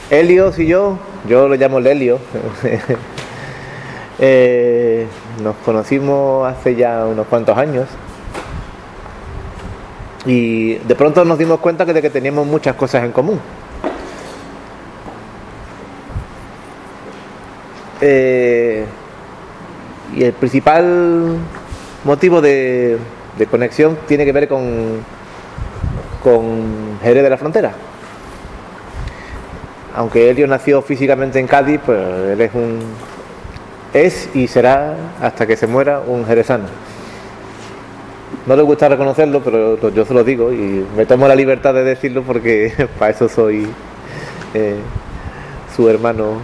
Helios y yo lo llamo Lelio, nos conocimos hace ya unos cuantos años y de pronto nos dimos cuenta de que teníamos muchas cosas en común. Y el principal motivo de conexión tiene que ver con Jerez de la Frontera. Aunque Helio nació físicamente en Cádiz, pues él es y será hasta que se muera un jerezano. No le gusta reconocerlo, pero yo se lo digo y me tomo la libertad de decirlo porque para eso soy su hermano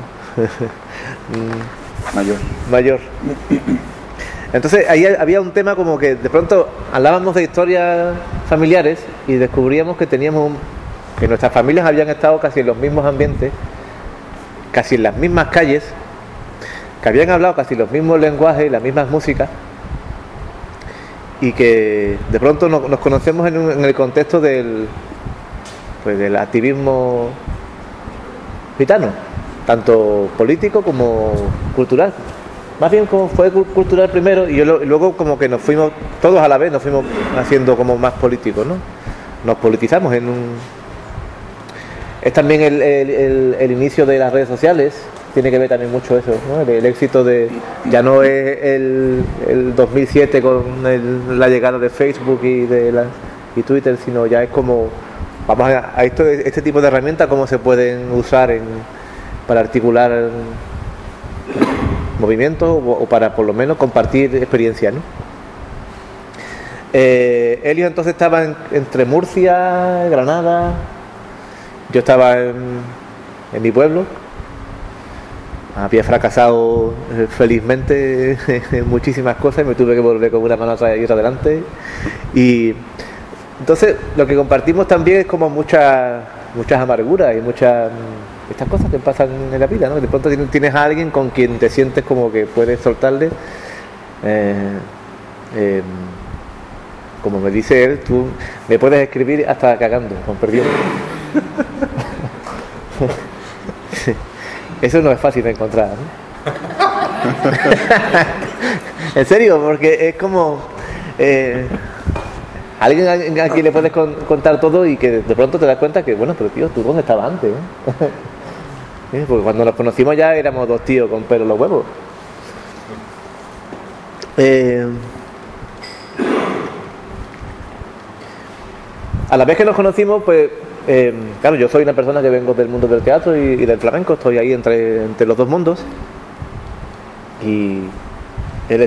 mayor. Entonces ahí había un tema como que de pronto hablábamos de historias familiares y descubríamos que que nuestras familias habían estado casi en los mismos ambientes, casi en las mismas calles, que habían hablado casi los mismos lenguajes y las mismas músicas, y que de pronto nos conocemos en el contexto del activismo gitano, tanto político como cultural. Más bien como fue cultural primero y luego como que nos fuimos todos a la vez, nos fuimos haciendo como más políticos, ¿no? Nos politizamos es también el inicio de las redes sociales, tiene que ver también mucho eso, ¿no? El éxito ya no es el 2007 con la llegada de Facebook y Twitter, sino ya es como vamos a este tipo de herramientas, cómo se pueden usar para articular movimientos o para por lo menos compartir experiencias, ¿no? Elio entonces estaba entre Murcia, Granada, yo estaba en mi pueblo, había fracasado felizmente en muchísimas cosas y me tuve que volver con una mano atrás y otra adelante, y entonces lo que compartimos también es como muchas amarguras y estas cosas que pasan en la vida, ¿no? De pronto tienes a alguien con quien te sientes como que puedes soltarle, como me dice él, tú me puedes escribir hasta cagando, con perdón. Eso no es fácil de encontrar, ¿no? En serio, porque es como alguien a quien le puedes contar todo y que de pronto te das cuenta que, bueno, pero tío, ¿tú dónde estabas antes? Porque cuando nos conocimos ya éramos dos tíos con pelo en los huevos. A la vez que nos conocimos, pues claro, yo soy una persona que vengo del mundo del teatro y del flamenco, estoy ahí entre los dos mundos, y él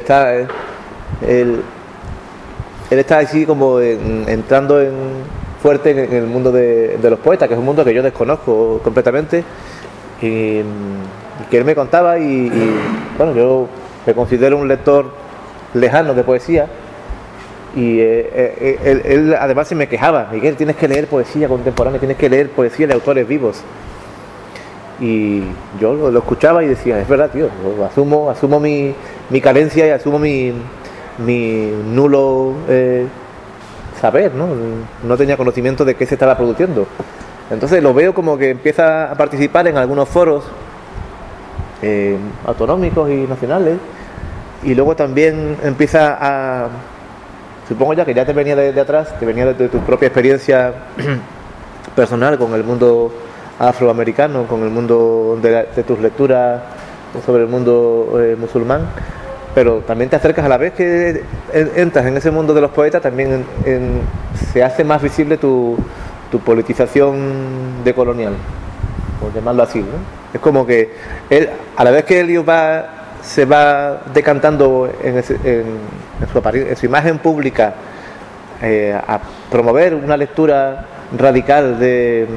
está así como entrando fuerte en el mundo de los poetas, que es un mundo que yo desconozco completamente, y que él me contaba y bueno, yo me considero un lector lejano de poesía. Y él además se me quejaba: Miguel, tienes que leer poesía contemporánea, tienes que leer poesía de autores vivos. Y yo lo escuchaba y decía, es verdad, tío, asumo mi carencia y asumo mi nulo saber, ¿no? No tenía conocimiento de qué se estaba produciendo. Entonces lo veo como que empieza a participar en algunos foros autonómicos y nacionales, y luego también empieza a... Supongo ya que ya te venía de atrás, te venía de tu propia experiencia personal con el mundo afroamericano, con el mundo de tus lecturas sobre el mundo musulmán, pero también te acercas a la vez que entras en ese mundo de los poetas, también se hace más visible tu politización decolonial, por llamarlo así, ¿no? Es como que él, a la vez que Elio se va decantando en su imagen pública a promover una lectura radical de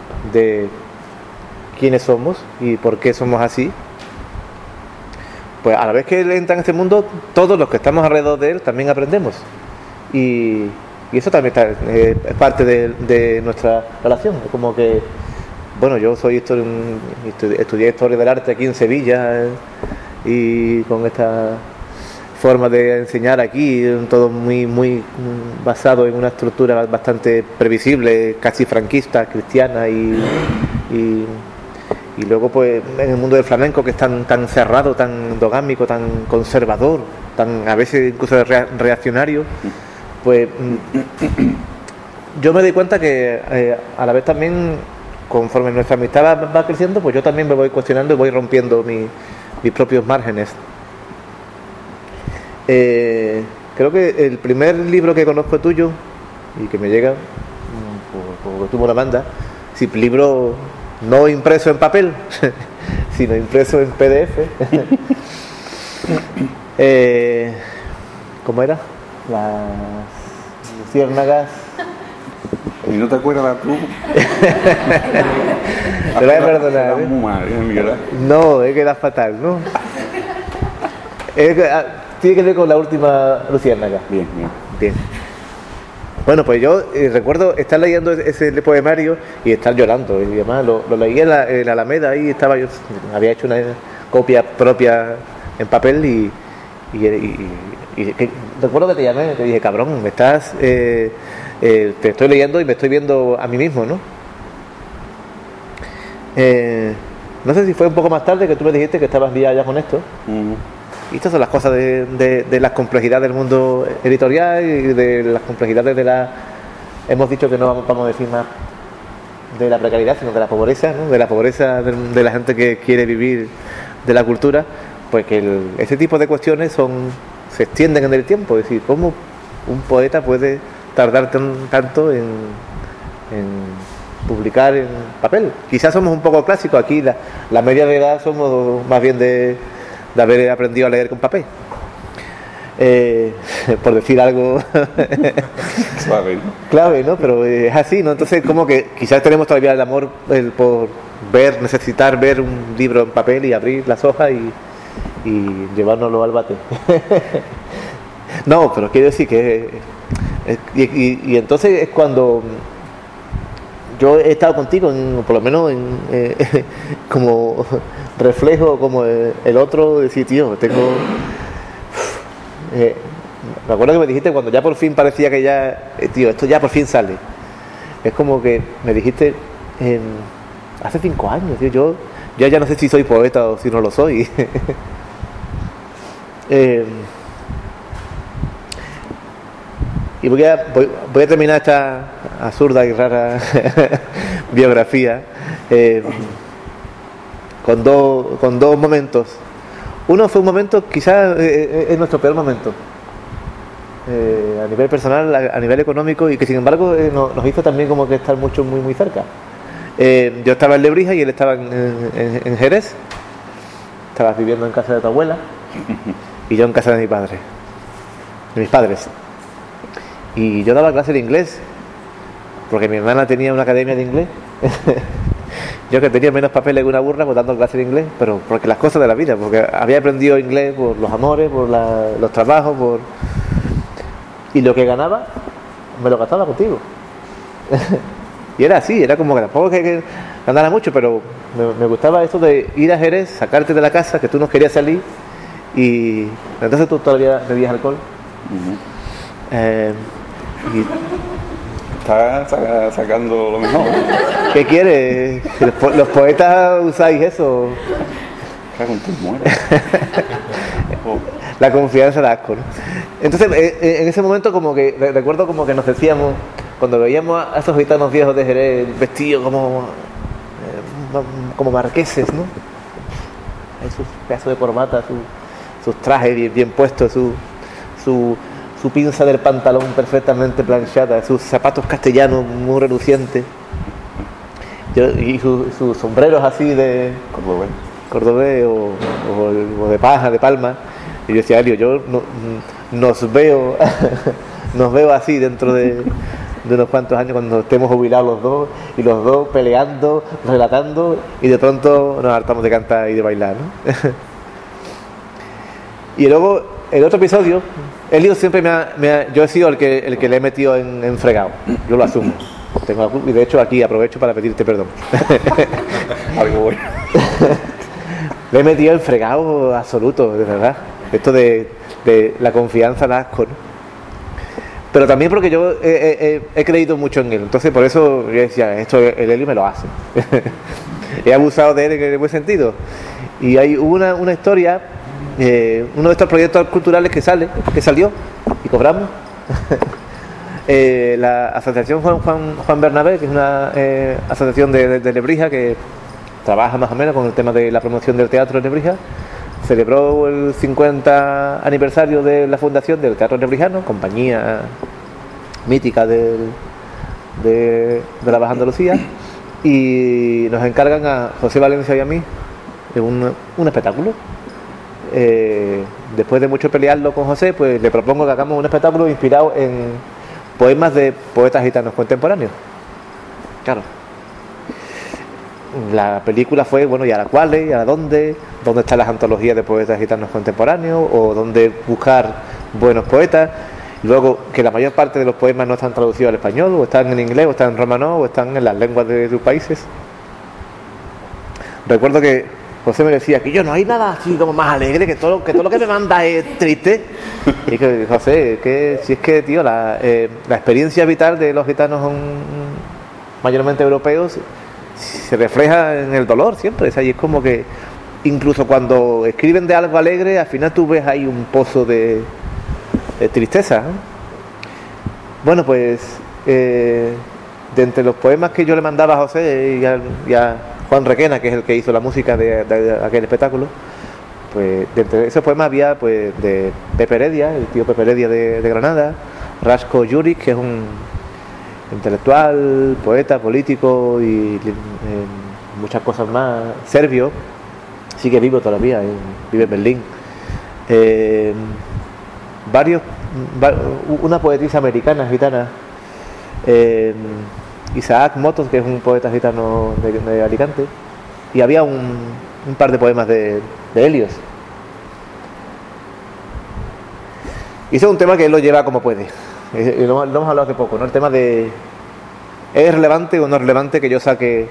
quiénes somos y por qué somos así, pues a la vez que él entra en este mundo, todos los que estamos alrededor de él también aprendemos, y eso también es parte de nuestra relación. Es como que, bueno, yo estudié Historia del Arte aquí en Sevilla, y con esta forma de enseñar aquí, todo muy basado en una estructura bastante previsible, casi franquista, cristiana, y Y luego pues en el mundo del flamenco, que es tan cerrado, tan endogámico, tan conservador, tan a veces incluso reaccionario, pues yo me doy cuenta que a la vez también, conforme nuestra amistad va creciendo, pues yo también me voy cuestionando y voy rompiendo mis propios márgenes. Creo que el primer libro que conozco tuyo y que me llega, como tuvo una banda, sí, libro no impreso en papel, sino impreso en PDF. ¿Cómo era? Las luciérnagas. ¿Y no te acuerdas tú? Te voy a perdonar. No, es que era fatal, ¿no? Tiene que ver con la última luciérnaga. Bien. Bueno, pues yo recuerdo estar leyendo ese poemario y estar llorando. Y además lo leí en la Alameda, ahí estaba yo, había hecho una copia propia en papel y recuerdo que te llamé, te dije, cabrón, me estás... te estoy leyendo y me estoy viendo a mí mismo, ¿no? No sé si fue un poco más tarde que tú me dijiste que estabas liado ya con esto. Y estas son las cosas de las complejidades del mundo editorial y de las complejidades hemos dicho que no vamos a decir más de la precariedad, sino de la pobreza, ¿no? De la pobreza de la gente que quiere vivir de la cultura, pues que ese tipo de cuestiones se extienden en el tiempo. Es decir, ¿cómo un poeta puede tardar tanto en publicar en papel? Quizás somos un poco clásicos aquí, la media de edad somos más bien de haber aprendido a leer con papel, por decir algo clave, ¿no? Pero es así, ¿no? Entonces como que quizás tenemos todavía el amor por necesitar ver un libro en papel y abrir las hojas y llevárnoslo al bate. No, pero quiero decir que y entonces es cuando yo he estado contigo, por lo menos como reflejo, como el otro, decir, tío, me acuerdo que me dijiste cuando ya por fin parecía que ya, tío, esto ya por fin sale. Es como que me dijiste hace 5 años, tío, yo ya no sé si soy poeta o si no lo soy. Y voy a terminar esta absurda y rara biografía con dos momentos. Uno fue un momento, quizás es nuestro peor momento, a nivel personal, a nivel económico, y que sin embargo nos hizo también como que estar muy muy cerca. Yo estaba en Lebrija y él estaba en Jerez. Estabas viviendo en casa de tu abuela y yo en casa de mis padres. Y yo daba clases de inglés, porque mi hermana tenía una academia de inglés. Yo que tenía menos papeles que una burra, pues dando clases de inglés, pero porque las cosas de la vida, porque había aprendido inglés por los amores, por los trabajos, y lo que ganaba, me lo gastaba contigo. Y era así, era como que tampoco que ganara mucho, pero me gustaba esto de ir a Jerez, sacarte de la casa, que tú no querías salir, y entonces tú todavía bebías alcohol. Está sacando lo mejor. ¿Qué quieres? Los poetas usáis eso. La confianza da asco, ¿no? Entonces, en ese momento como que recuerdo como que nos decíamos, cuando veíamos a esos gitanos viejos de Jerez vestidos como marqueses, ¿no? Sus pedazos de corbata, sus trajes bien puestos, su pinza del pantalón perfectamente planchada, sus zapatos castellanos muy relucientes, y sus sombreros así de cordobés o de paja, de palma. Y yo decía, Elio, yo nos veo así dentro de unos cuantos años, cuando estemos jubilados los dos, y los dos peleando, relatando, y de pronto nos hartamos de cantar y de bailar, ¿no? Y luego el otro episodio, Elio siempre yo he sido el que le he metido en fregado, yo lo asumo. Y de hecho aquí aprovecho para pedirte perdón. Algo bueno. Le he metido en fregado absoluto, de verdad. Esto de la confianza da asco, ¿no? Pero también porque yo he creído mucho en él. Entonces por eso yo decía, esto el Elio me lo hace. he abusado de él en el buen sentido. Y hay una historia, uno de estos proyectos culturales que salió y cobramos. La asociación Juan Bernabé, que es una asociación de Lebrija que trabaja más o menos con el tema de la promoción del teatro en Lebrija, celebró el 50 aniversario de la fundación del Teatro Lebrijano, compañía mítica de la Baja Andalucía, y nos encargan a José Valencia y a mí de un espectáculo. Después de mucho pelearlo con José, pues le propongo que hagamos un espectáculo inspirado en poemas de poetas gitanos contemporáneos. Claro. La película fue, bueno, ¿y a la cuál? ¿Y a dónde? ¿Dónde están las antologías de poetas gitanos contemporáneos? ¿O dónde buscar buenos poetas? Luego, que la mayor parte de los poemas no están traducidos al español, o están en inglés, o están en romano, o están en las lenguas de sus países. Recuerdo que José me decía que yo no hay nada así como más alegre, que todo lo que me manda es triste. Y que, José, que si es que, tío, la experiencia vital de los gitanos mayormente europeos se refleja en el dolor siempre. Y es como que incluso cuando escriben de algo alegre, al final tú ves ahí un pozo de tristeza, ¿no? Bueno, pues de entre los poemas que yo le mandaba a José y a Juan Requena, que es el que hizo la música de aquel espectáculo, pues de entre esos poemas había pues de Pepe Heredia, el tío Pepe Heredia de Granada, Rasko Juric, que es un intelectual, poeta, político y muchas cosas más, serbio, sigue vivo todavía, vive en Berlín. Una poetisa americana, gitana, Isaac Motos, que es un poeta gitano de Alicante, y había un par de poemas de Helios. Y ese es un tema que él lo lleva como puede. Lo hemos hablado hace poco, ¿no? El tema de ¿es relevante o no es relevante que yo saque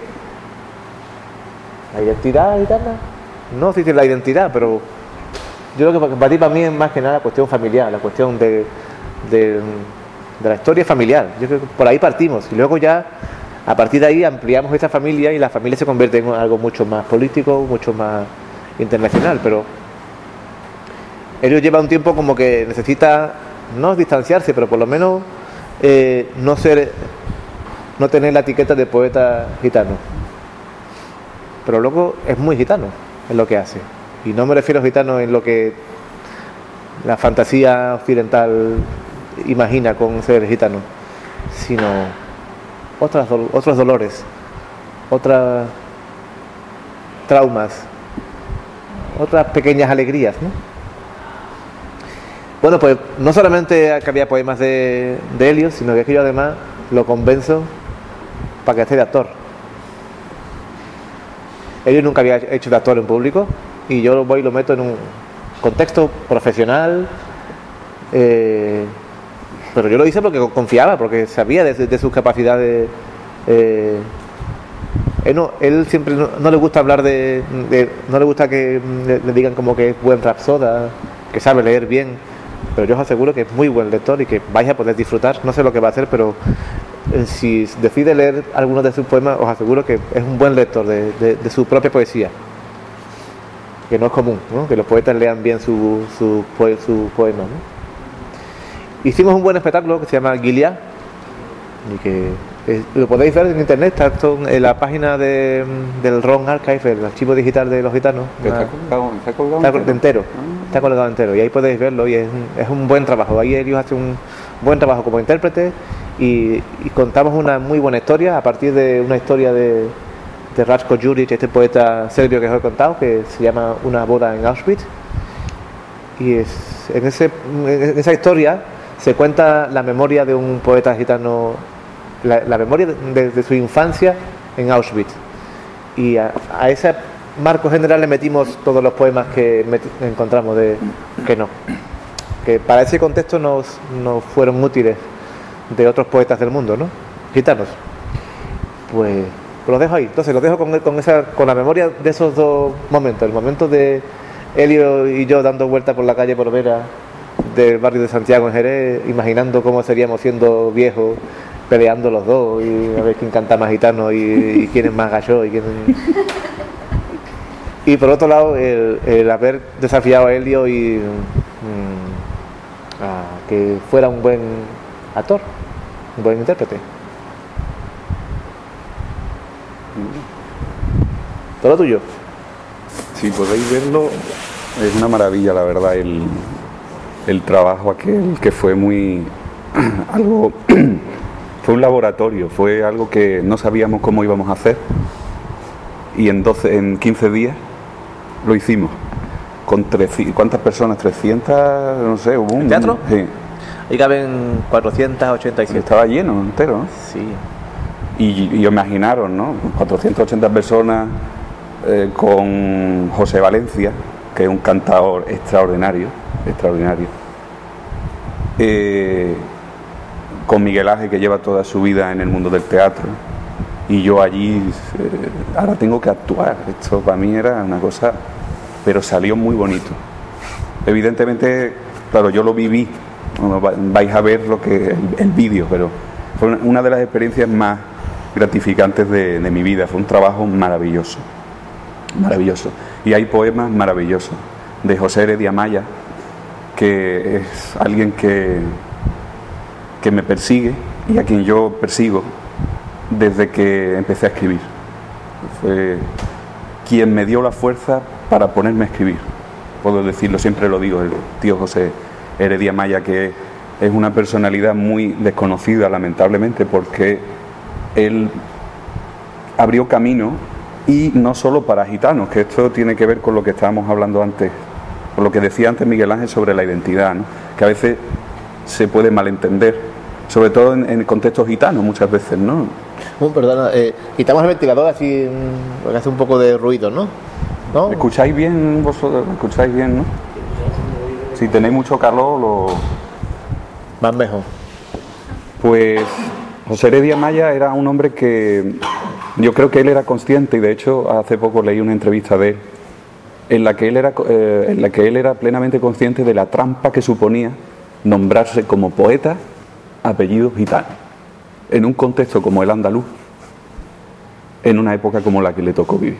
la identidad gitana? No sé si es la identidad, pero yo creo que para mí es más que nada la cuestión familiar, la cuestión de la historia familiar. Yo creo que por ahí partimos y luego ya a partir de ahí ampliamos esa familia y la familia se convierte en algo mucho más político, mucho más internacional, pero ello lleva un tiempo como que necesita no distanciarse, pero por lo menos no tener la etiqueta de poeta gitano. Pero luego es muy gitano en lo que hace. Y no me refiero a gitano en lo que la fantasía occidental imagina con ser gitano, sino otros dolores, otras traumas, otras pequeñas alegrías, ¿no? Bueno, pues no solamente que había poemas de Helios, sino que yo además lo convenzo para que esté de actor. Helios nunca había hecho de actor en público y yo voy y lo meto en un contexto profesional, pero yo lo hice porque confiaba, porque sabía de sus capacidades. Él siempre no le gusta hablar no le gusta que le digan como que es buen rapsoda, que sabe leer bien, pero yo os aseguro que es muy buen lector y que vais a poder disfrutar. No sé lo que va a hacer, pero si decide leer algunos de sus poemas, os aseguro que es un buen lector de su propia poesía, que no es común, ¿no? Que los poetas lean bien su poema, ¿no? Hicimos un buen espectáculo que se llama Gilead y que lo podéis ver en internet, está en la página del RON Archive, el archivo digital de los gitanos. Está colgado entero. Está colgado entero y ahí podéis verlo y es un buen trabajo. Ahí ellos hacen un buen trabajo como intérprete y contamos una muy buena historia a partir de una historia de Rasko Juric, este poeta serbio que os he contado, que se llama Una boda en Auschwitz. Y en esa historia se cuenta la memoria de un poeta gitano, la memoria de su infancia en Auschwitz. Y a ese marco general le metimos todos los poemas que encontramos que para ese contexto nos fueron útiles de otros poetas del mundo, ¿no? Gitanos. Pues los dejo ahí. Entonces los dejo con la memoria de esos dos momentos. El momento de Helio y yo dando vueltas por la calle Porvera del barrio de Santiago en Jerez, imaginando cómo seríamos siendo viejos, peleando los dos y a ver quién canta más gitano y quién es más gallo y quién Y por otro lado, el haber desafiado a Elio y a que fuera un buen actor, un buen intérprete. Todo tuyo. Si podéis verlo, es una maravilla, la verdad, el trabajo aquel, que fue muy algo fue un laboratorio, fue algo que no sabíamos cómo íbamos a hacer, y en 15 días lo hicimos con ¿cuántas personas? 300, no sé, hubo ¿El teatro? Sí. Ahí caben 487. Estaba lleno entero, ¿no? Sí. Y imaginaros, ¿no? 480 personas, con José Valencia, que es un cantador extraordinario, con Miguel Ángel, que lleva toda su vida en el mundo del teatro, y yo allí, ahora tengo que actuar. Esto para mí era una cosa, pero salió muy bonito. Evidentemente, claro, yo lo viví, bueno, vais a ver el vídeo, pero fue una de las experiencias más gratificantes de mi vida. Fue un trabajo maravilloso, y hay poemas maravillosos de José Heredia Maya, que es alguien que me persigue y a quien yo persigo desde que empecé a escribir. Fue quien me dio la fuerza para ponerme a escribir, puedo decirlo, siempre lo digo, el tío José Heredia Maya, que es una personalidad muy desconocida, lamentablemente, porque él abrió camino, y no solo para gitanos, que esto tiene que ver con lo que estábamos hablando antes, con lo que decía antes Miguel Ángel sobre la identidad, ¿no? Que a veces se puede malentender, sobre todo en el contexto gitano muchas veces, ¿no? Perdona, quitamos el ventilador así, porque hace un poco de ruido, ¿no? ¿No? ¿Me escucháis bien vosotros? ¿Me escucháis bien, no? Si tenéis mucho calor, Más mejor. Pues José Heredia Maya era un hombre que yo creo que él era consciente, y de hecho hace poco leí una entrevista de él en la que él era plenamente consciente de la trampa que suponía nombrarse como poeta apellido gitano en un contexto como el andaluz, en una época como la que le tocó vivir.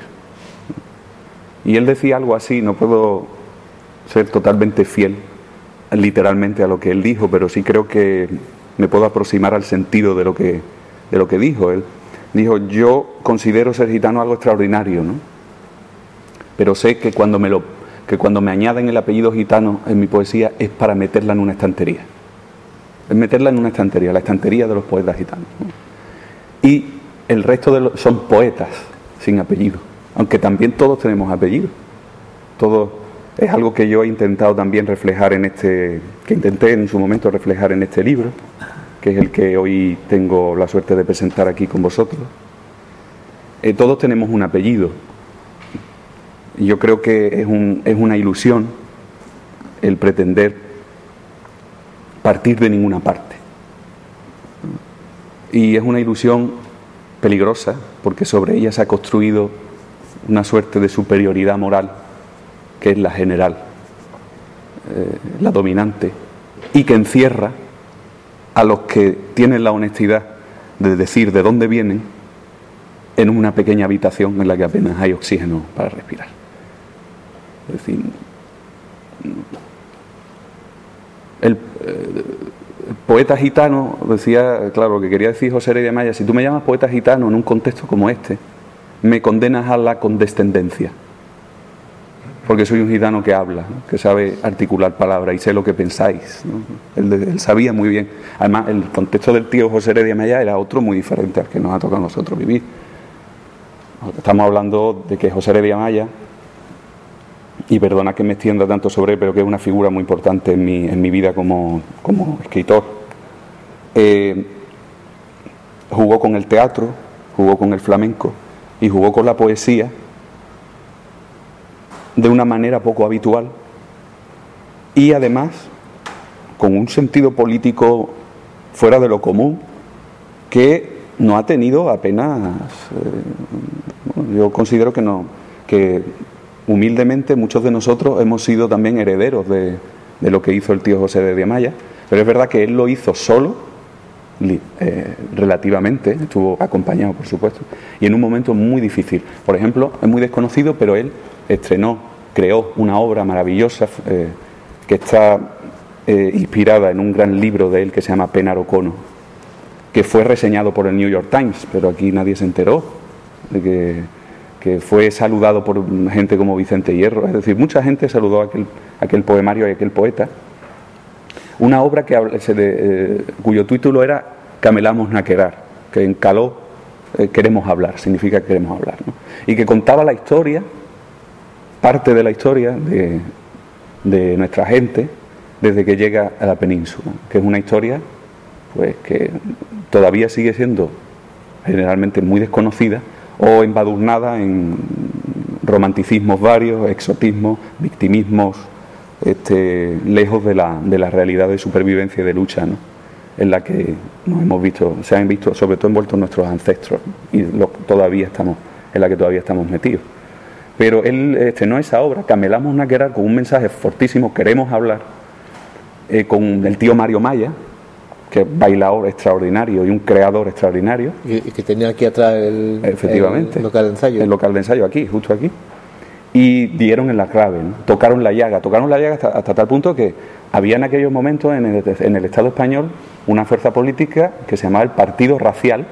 Y él decía algo así, no puedo ser totalmente fiel literalmente a lo que él dijo, pero sí creo que me puedo aproximar al sentido de lo que dijo. Él dijo: yo considero ser gitano algo extraordinario, ¿no? Pero sé que cuando me añaden el apellido gitano en mi poesía es para meterla en una estantería. Es meterla en una estantería, la estantería de los poetas gitanos, ¿no? Y el resto son poetas sin apellido, aunque también todos tenemos apellido. Todos, es algo que yo he intentado también reflejar que intenté en su momento reflejar en este libro, que es el que hoy tengo la suerte de presentar aquí con vosotros. Todos tenemos un apellido. Y yo creo que es una ilusión el pretender partir de ninguna parte. Y es una ilusión peligrosa, porque sobre ella se ha construido una suerte de superioridad moral, que es la general, la dominante, y que encierra a los que tienen la honestidad de decir de dónde vienen en una pequeña habitación en la que apenas hay oxígeno para respirar. Es decir, el poeta gitano, decía, claro, lo que quería decir José Heredia Maya: si tú me llamas poeta gitano en un contexto como este, me condenas a la condescendencia, porque soy un gitano que habla, ¿no? Que sabe articular palabras y sé lo que pensáis, ¿no? Él sabía muy bien. Además, el contexto del tío José Heredia Maya era otro muy diferente al que nos ha tocado a nosotros vivir. Estamos hablando de que José Heredia Maya, y perdona que me extienda tanto sobre él, pero que es una figura muy importante en mi vida como escritor, jugó con el teatro, jugó con el flamenco y jugó con la poesía de una manera poco habitual, y además con un sentido político fuera de lo común que no ha tenido apenas, yo considero que humildemente muchos de nosotros hemos sido también herederos de lo que hizo el tío José Heredia Maya, pero es verdad que él lo hizo solo, relativamente, estuvo acompañado por supuesto, y en un momento muy difícil. Por ejemplo, es muy desconocido, pero él creó una obra maravillosa que está inspirada en un gran libro de él que se llama Pennaro Cono, que fue reseñado por el New York Times, pero aquí nadie se enteró de que fue saludado por gente como Vicente Hierro. Es decir, mucha gente saludó aquel poemario y aquel poeta. Una obra cuyo título era Camelamos na querar, que en caló queremos hablar, significa que queremos hablar, ¿no? Y que contaba la historia, parte de la historia de nuestra gente desde que llega a la península, que es una historia pues que todavía sigue siendo generalmente muy desconocida o embadurnada en romanticismos varios, exotismos, victimismos, lejos de la realidad de supervivencia y de lucha, ¿no?, en la que se han visto sobre todo envueltos nuestros ancestros, ¿no?, y en la que todavía estamos metidos. Pero él estrenó esa obra, Camelamos na querar, con un mensaje fortísimo, queremos hablar, con el tío Mario Maya, que es bailador extraordinario y un creador extraordinario. Y que tenía aquí atrás efectivamente, el local de ensayo. El local de ensayo aquí, justo aquí. Y dieron en la clave, ¿no? Tocaron la llaga hasta tal punto que había en aquellos momentos en el Estado español una fuerza política que se llamaba el Partido Racial,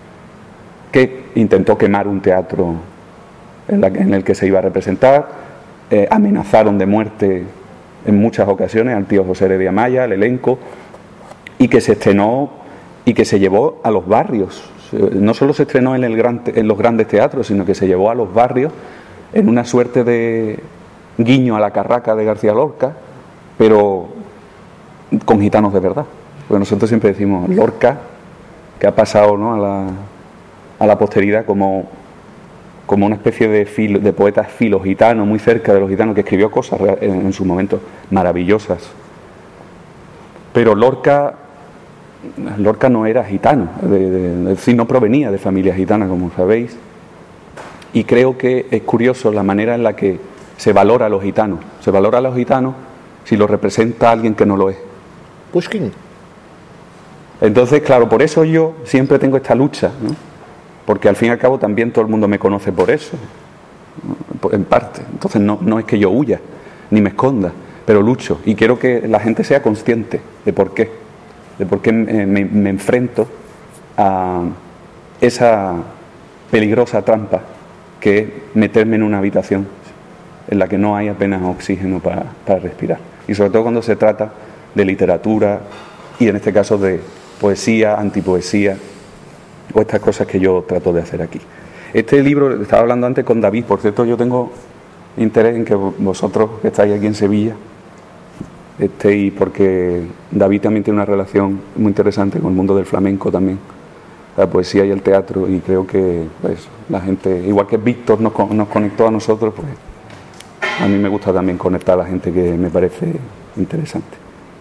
que intentó quemar un teatro en el que se iba a representar, amenazaron de muerte en muchas ocasiones al tío José Heredia Maya, al elenco, y que se estrenó y que se llevó a los barrios. No solo se estrenó en los grandes teatros, sino que se llevó a los barrios en una suerte de guiño a la carraca de García Lorca, pero con gitanos de verdad. Porque nosotros siempre decimos Lorca, que ha pasado, ¿no?, a la posteridad como una especie de poeta filo-gitano, muy cerca de los gitanos, que escribió cosas en sus momentos maravillosas. Pero Lorca no era gitano, es decir, no provenía de familia gitana, como sabéis. Y creo que es curioso la manera en la que se valora a los gitanos. Se valora a los gitanos si los representa alguien que no lo es. Pushkin. Entonces, claro, por eso yo siempre tengo esta lucha, ¿no? Porque al fin y al cabo también todo el mundo me conoce por eso, ¿no?, en parte. Entonces no es que yo huya, ni me esconda, pero lucho. Y quiero que la gente sea consciente de por qué me enfrento a esa peligrosa trampa que es meterme en una habitación en la que no hay apenas oxígeno para respirar. Y sobre todo cuando se trata de literatura y en este caso de poesía, antipoesía o estas cosas que yo trato de hacer aquí. Este libro, estaba hablando antes con David, por cierto, yo tengo interés en que vosotros que estáis aquí en Sevilla estéis, porque David también tiene una relación muy interesante con el mundo del flamenco también, la poesía y el teatro, y creo que pues la gente, igual que Víctor nos conectó a nosotros, pues a mí me gusta también conectar a la gente que me parece interesante.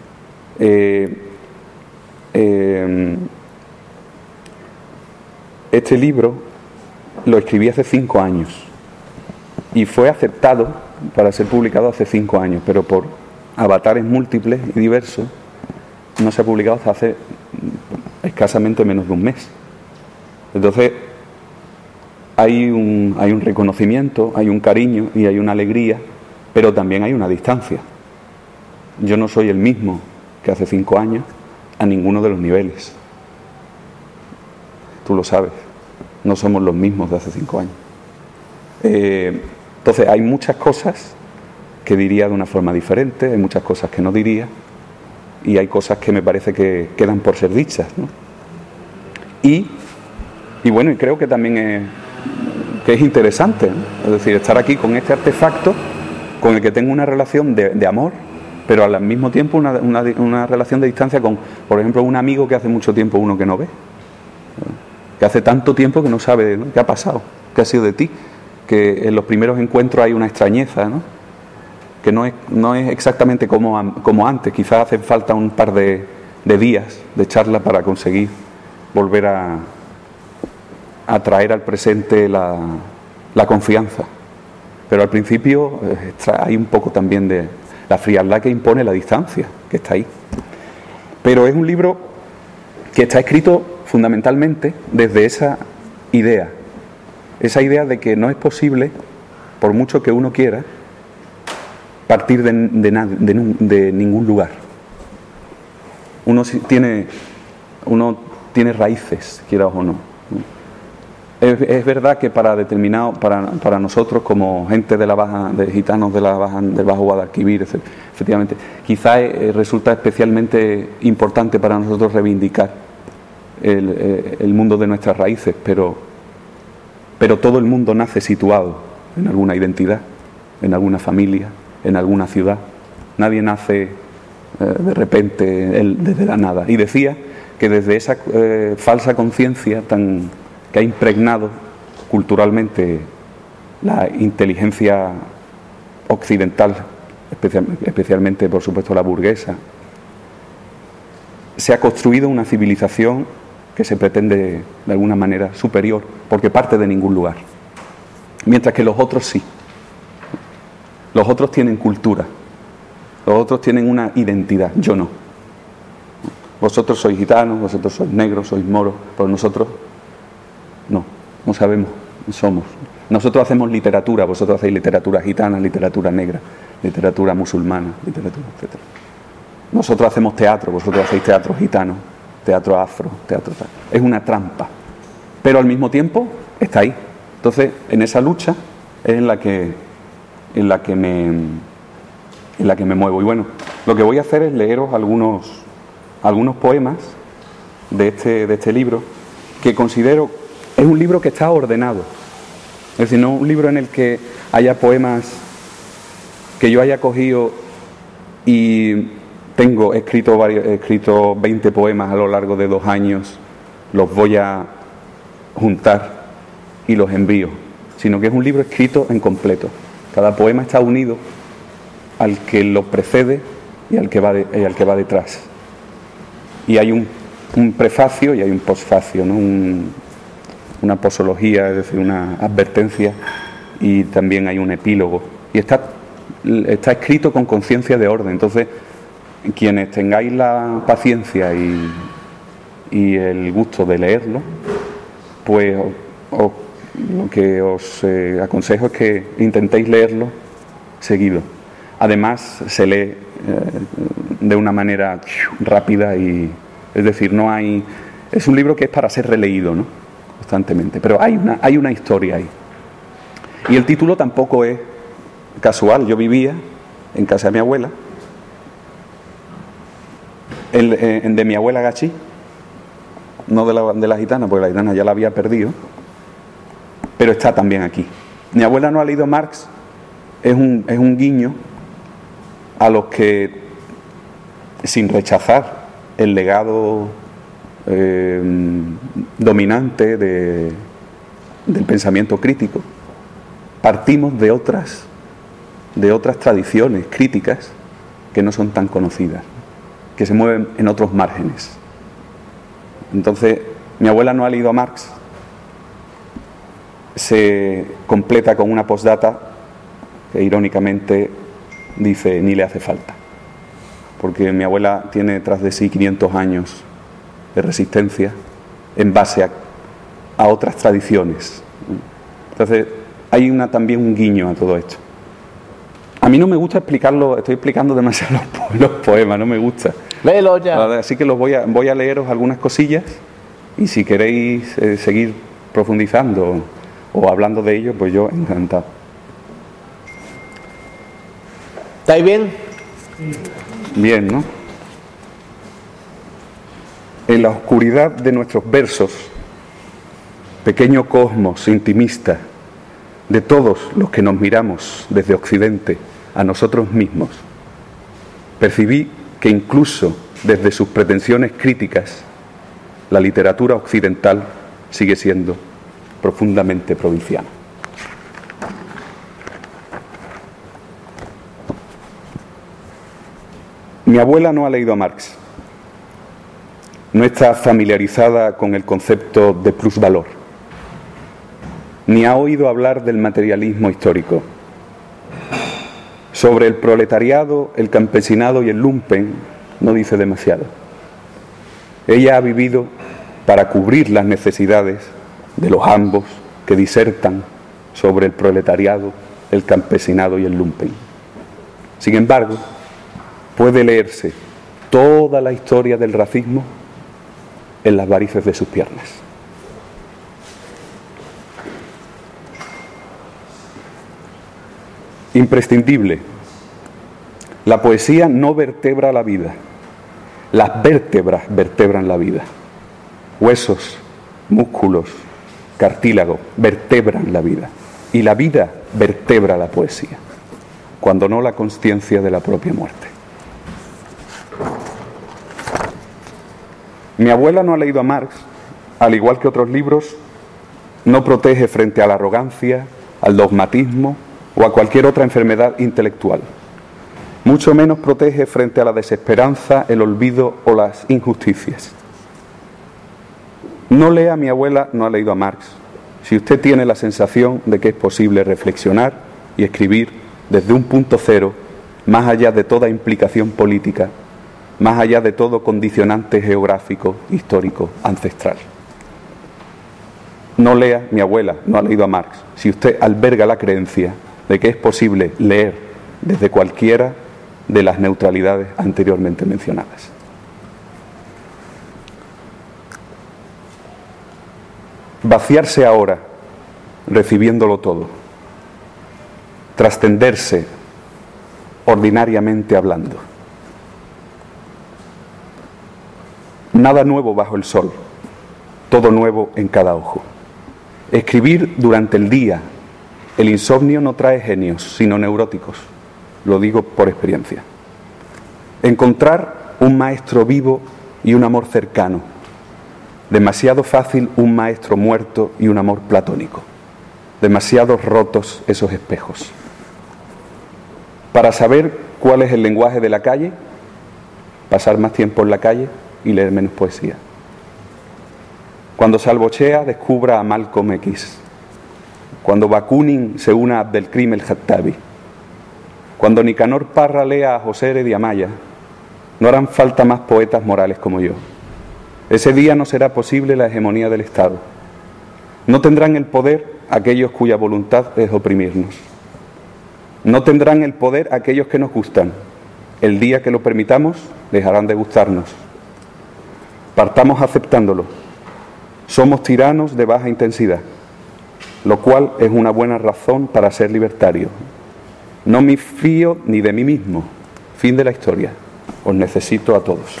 Este libro lo escribí hace 5 años y fue aceptado para ser publicado hace 5 años, pero por avatares múltiples y diversos no se ha publicado hasta hace escasamente menos de un mes. Entonces hay un reconocimiento, hay un cariño y hay una alegría, pero también hay una distancia. Yo no soy el mismo que hace 5 años a ninguno de los niveles. Tú lo sabes, no somos los mismos de hace 5 años. Entonces hay muchas cosas que diría de una forma diferente, hay muchas cosas que no diría, y hay cosas que me parece que quedan por ser dichas, ¿no? Y bueno, y creo que también es interesante, ¿no? Es decir, estar aquí con este artefacto con el que tengo una relación de amor, pero al mismo tiempo una relación de distancia con, por ejemplo, un amigo que hace mucho tiempo uno que no ve, que hace tanto tiempo que no sabe, ¿no?, qué ha pasado, qué ha sido de ti, que en los primeros encuentros hay una extrañeza, ¿no?, que no es exactamente como antes. Quizás hacen falta un par de días de charla para conseguir volver a traer al presente la confianza. Pero al principio hay un poco también de la frialdad que impone la distancia, que está ahí. Pero es un libro que está escrito fundamentalmente desde esa idea de que no es posible por mucho que uno quiera, partir de ningún lugar. Uno tiene raíces, quieras o no. Es verdad que para nosotros como gente de gitanos del Bajo Guadalquivir, efectivamente, quizá resulta especialmente importante para nosotros reivindicar el mundo de nuestras raíces, pero todo el mundo nace situado en alguna identidad, en alguna familia, en alguna ciudad. Nadie nace de repente desde la nada. Y decía que desde esa falsa conciencia que ha impregnado culturalmente la inteligencia occidental, especialmente por supuesto la burguesa, se ha construido una civilización que se pretende de alguna manera superior, porque parte de ningún lugar, mientras que los otros sí. Los otros tienen cultura, los otros tienen una identidad, yo no. Vosotros sois gitanos, vosotros sois negros, sois moros, pero nosotros no sabemos, no somos. Nosotros hacemos literatura, vosotros hacéis literatura gitana, literatura negra, literatura musulmana, literatura, etc. Nosotros hacemos teatro, vosotros hacéis teatro gitano, teatro afro, teatro tal. Es una trampa, pero al mismo tiempo está ahí. Entonces, en esa lucha es en la que me muevo. Y bueno, lo que voy a hacer es leeros algunos poemas de este libro, que considero es un libro que está ordenado. Es decir, no un libro en el que haya poemas que yo haya cogido y he escrito 20 poemas a lo largo de 2 años, los voy a juntar y los envío, sino que es un libro escrito en completo. Cada poema está unido al que lo precede y al que va detrás. Y hay un prefacio y hay un posfacio, ¿no? Una posología, es decir, una advertencia, y también hay un epílogo. Y está escrito con conciencia de orden. Entonces, quienes tengáis la paciencia y el gusto de leerlo, pues lo que os aconsejo es que intentéis leerlo seguido. Además, se lee de una manera rápida y, es decir, es un libro que es para ser releído, ¿no? Constantemente, pero hay una historia ahí. Y el título tampoco es casual. Yo vivía en casa de mi abuela, de mi abuela Gachí, no de la gitana, porque la gitana ya la había perdido, pero está también aquí. Mi abuela no ha leído Marx, es un guiño a los que, sin rechazar el legado dominante del pensamiento crítico, partimos de otras tradiciones críticas que no son tan conocidas, que se mueven en otros márgenes. Entonces, mi abuela no ha leído a Marx, se completa con una postdata que irónicamente dice ni le hace falta, porque mi abuela tiene tras de sí 500 años de resistencia en base a otras tradiciones. Entonces hay también un guiño a todo esto. A mí no me gusta explicarlo, estoy explicando demasiado los poemas, no me gusta. Léelo ya. Así que voy a leeros algunas cosillas, y si queréis seguir profundizando o hablando de ello, pues yo encantado. ¿Estáis bien? Bien, ¿no? En la oscuridad de nuestros versos, pequeño cosmos intimista de todos los que nos miramos desde Occidente a nosotros mismos, percibí que incluso desde sus pretensiones críticas, la literatura occidental sigue siendo profundamente provinciana. Mi abuela no ha leído a Marx, no está familiarizada con el concepto de plusvalor, ni ha oído hablar del materialismo histórico. Sobre el proletariado, el campesinado y el lumpen no dice demasiado. Ella ha vivido para cubrir las necesidades de los ambos que disertan sobre el proletariado el campesinado y el lumpen. Sin embargo, puede leerse toda la historia del racismo en las varices de sus piernas. Imprescindible. La poesía no vertebra la vida. Las vértebras vertebran la vida. Huesos, músculos, cartílago vertebran la vida. Y la vida vertebra la poesía, cuando no la consciencia de la propia muerte. Mi abuela no ha leído a Marx, al igual que otros libros, no protege frente a la arrogancia, al dogmatismo o a cualquier otra enfermedad intelectual. Mucho menos protege frente a la desesperanza, el olvido o las injusticias. No lea, mi abuela no ha leído a Marx, si usted tiene la sensación de que es posible reflexionar y escribir desde un punto cero, más allá de toda implicación política, más allá de todo condicionante geográfico, histórico, ancestral. No lea, mi abuela no ha leído a Marx, si usted alberga la creencia de que es posible leer desde cualquiera de las neutralidades anteriormente mencionadas. Vaciarse ahora, recibiéndolo todo. Trascenderse, ordinariamente hablando. Nada nuevo bajo el sol, todo nuevo en cada ojo. Escribir durante el día. El insomnio no trae genios, sino neuróticos. Lo digo por experiencia. Encontrar un maestro vivo y un amor cercano. Demasiado fácil un maestro muerto y un amor platónico. Demasiado rotos esos espejos. Para saber cuál es el lenguaje de la calle, pasar más tiempo en la calle y leer menos poesía. Cuando Salvochea descubra a Malcolm X. Cuando Bakunin se una a Abdelkrim el-Khattabi. Cuando Nicanor Parra lea a José Heredia Maya, no harán falta más poetas morales como yo. Ese día no será posible la hegemonía del Estado. No tendrán el poder aquellos cuya voluntad es oprimirnos. No tendrán el poder aquellos que nos gustan. El día que lo permitamos, dejarán de gustarnos. Partamos aceptándolo. Somos tiranos de baja intensidad, lo cual es una buena razón para ser libertario. No me fío ni de mí mismo. Fin de la historia. Os necesito a todos.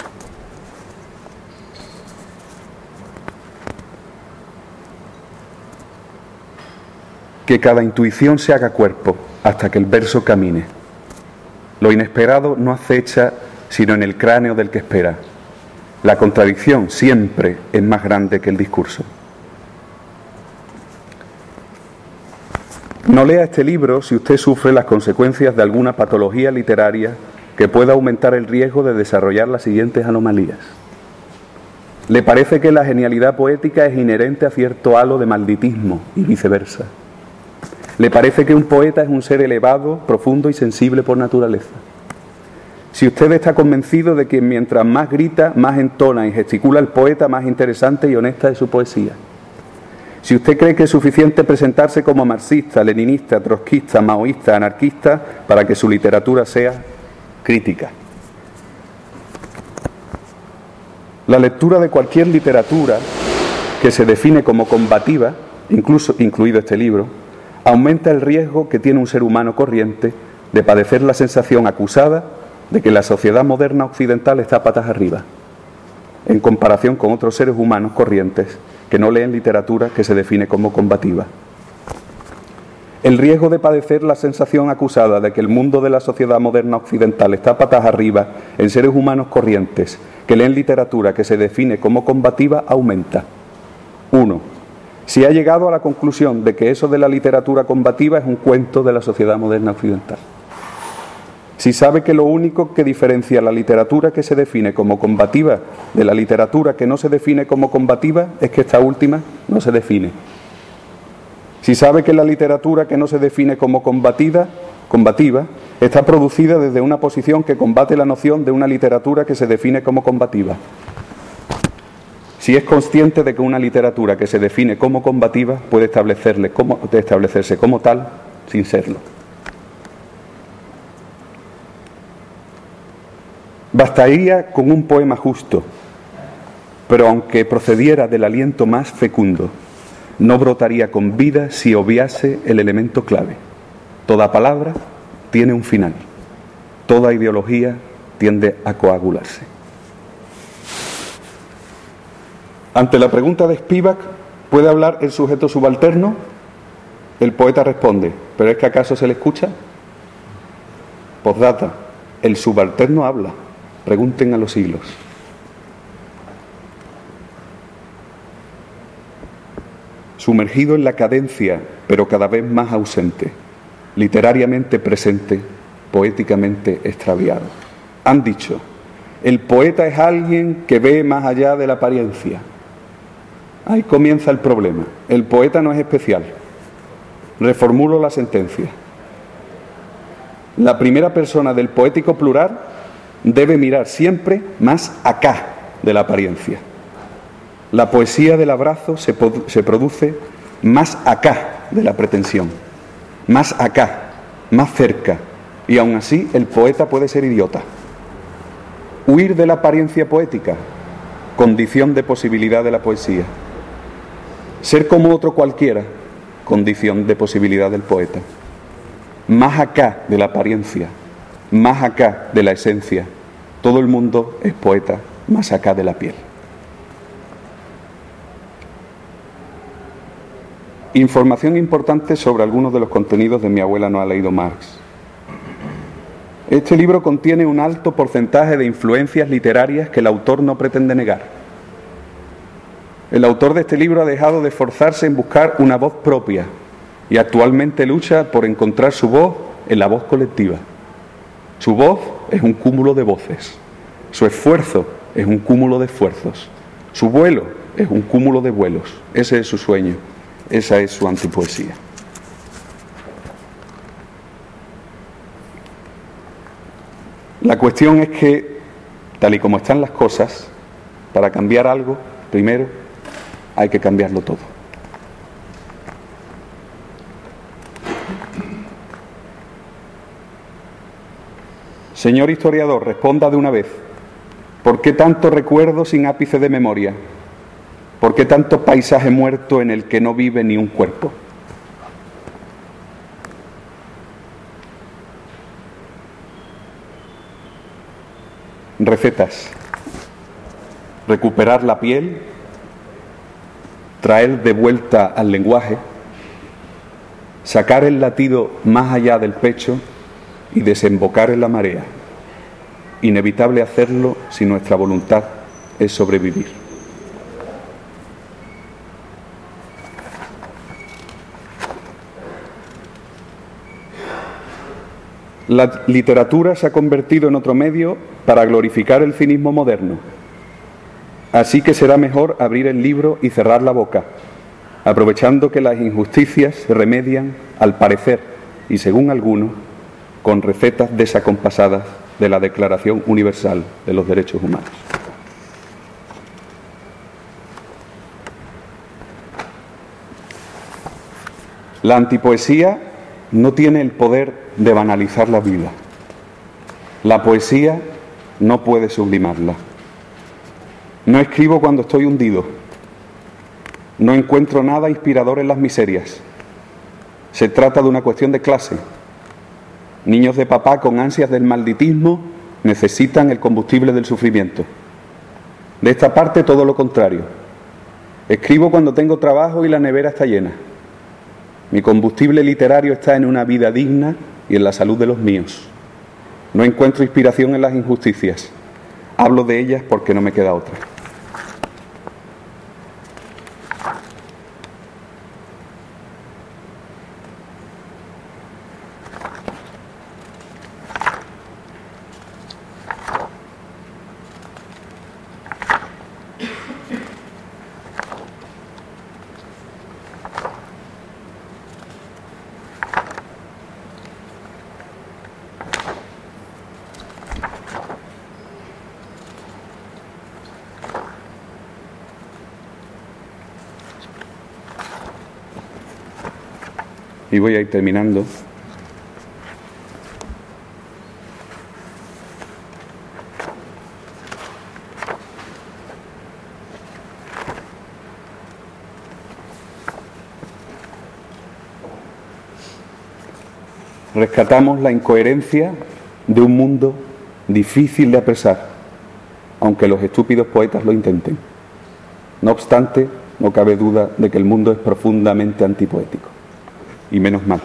Que cada intuición se haga cuerpo hasta que el verso camine. Lo inesperado no acecha sino en el cráneo del que espera. La contradicción siempre es más grande que el discurso. No lea este libro si usted sufre las consecuencias de alguna patología literaria que pueda aumentar el riesgo de desarrollar las siguientes anomalías. ¿Le parece que la genialidad poética es inherente a cierto halo de malditismo y viceversa? ¿Le parece que un poeta es un ser elevado, profundo y sensible por naturaleza? Si usted está convencido de que mientras más grita, más entona y gesticula el poeta, más interesante y honesta es su poesía. Si usted cree que es suficiente presentarse como marxista, leninista, trotskista, maoísta, anarquista para que su literatura sea crítica. La lectura de cualquier literatura que se define como combativa, incluido este libro, aumenta el riesgo que tiene un ser humano corriente de padecer la sensación acusada de que la sociedad moderna occidental está patas arriba, en comparación con otros seres humanos corrientes que no leen literatura que se define como combativa. El riesgo de padecer la sensación acusada de que el mundo de la sociedad moderna occidental está patas arriba en seres humanos corrientes que leen literatura que se define como combativa aumenta. 1. Si ha llegado a la conclusión de que eso de la literatura combativa es un cuento de la sociedad moderna occidental. Si sabe que lo único que diferencia la literatura que se define como combativa de la literatura que no se define como combativa es que esta última no se define. Si sabe que la literatura que no se define como combativa está producida desde una posición que combate la noción de una literatura que se define como combativa. Si es consciente de que una literatura que se define como combativa puede establecerse como tal sin serlo. Bastaría con un poema justo, pero aunque procediera del aliento más fecundo, no brotaría con vida si obviase el elemento clave. Toda palabra tiene un final. Toda ideología tiende a coagularse. Ante la pregunta de Spivak, ¿puede hablar el sujeto subalterno? El poeta responde, ¿pero es que acaso se le escucha? Postdata, el subalterno habla. Pregunten a los siglos. Sumergido en la cadencia, pero cada vez más ausente, literariamente presente, poéticamente extraviado. Han dicho, el poeta es alguien que ve más allá de la apariencia. Ahí comienza el problema. El poeta no es especial. Reformulo la sentencia. La primera persona del poético plural debe mirar siempre más acá de la apariencia. La poesía del abrazo se produce más acá de la pretensión, más acá, más cerca, y aún así el poeta puede ser idiota. Huir de la apariencia poética, condición de posibilidad de la poesía. Ser como otro cualquiera, condición de posibilidad del poeta. Más acá de la apariencia, más acá de la esencia. Todo el mundo es poeta, más acá de la piel. Información importante sobre algunos de los contenidos de Mi abuela no ha leído Marx. Este libro contiene un alto porcentaje de influencias literarias que el autor no pretende negar. El autor de este libro ha dejado de esforzarse en buscar una voz propia y actualmente lucha por encontrar su voz en la voz colectiva. Su voz es un cúmulo de voces. Su esfuerzo es un cúmulo de esfuerzos. Su vuelo es un cúmulo de vuelos. Ese es su sueño. Esa es su antipoesía. La cuestión es que, tal y como están las cosas, para cambiar algo, primero hay que cambiarlo todo. Señor historiador, responda de una vez. ¿Por qué tanto recuerdo sin ápice de memoria? ¿Por qué tanto paisaje muerto en el que no vive ni un cuerpo? Recetas. Recuperar la piel, traer de vuelta al lenguaje, sacar el latido más allá del pecho y desembocar en la marea. Inevitable hacerlo si nuestra voluntad es sobrevivir. La literatura se ha convertido en otro medio para glorificar el cinismo moderno. Así que será mejor abrir el libro y cerrar la boca, aprovechando que las injusticias se remedian, al parecer, y según algunos, con recetas desacompasadas de la Declaración Universal de los Derechos Humanos. La antipoesía no tiene el poder de banalizar la vida. La poesía no puede sublimarla. No escribo cuando estoy hundido. No encuentro nada inspirador en las miserias. Se trata de una cuestión de clase. Niños de papá con ansias del malditismo necesitan el combustible del sufrimiento. De esta parte todo lo contrario. Escribo cuando tengo trabajo y la nevera está llena. Mi combustible literario está en una vida digna y en la salud de los míos. No encuentro inspiración en las injusticias. Hablo de ellas porque no me queda otra. y voy a ir terminando. Rescatamos la incoherencia de un mundo difícil de apresar, aunque los estúpidos poetas lo intenten. No obstante, no cabe duda de que el mundo es profundamente antipoético, y menos mal.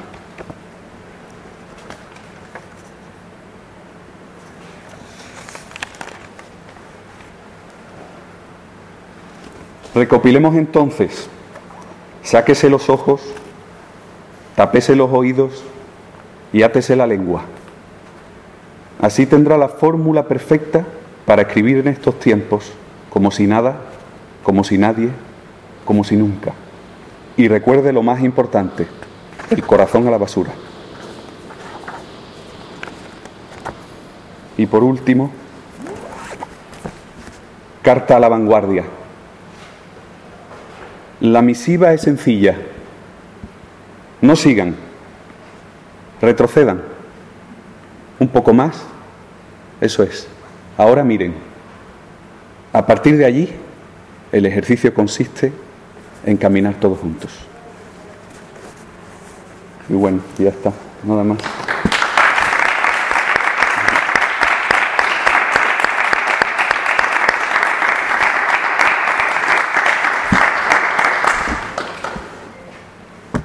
Recopilemos entonces: sáquese los ojos, tápese los oídos y átese la lengua. Así tendrá la fórmula perfecta para escribir en estos tiempos, como si nada, como si nadie, como si nunca. Y recuerde lo más importante: el corazón a la basura. Y por último, carta a la vanguardia. La misiva es sencilla. No sigan, retrocedan un poco más. Eso es. Ahora miren. A partir de allí, el ejercicio consiste en caminar todos juntos. Y bueno, ya está, nada más.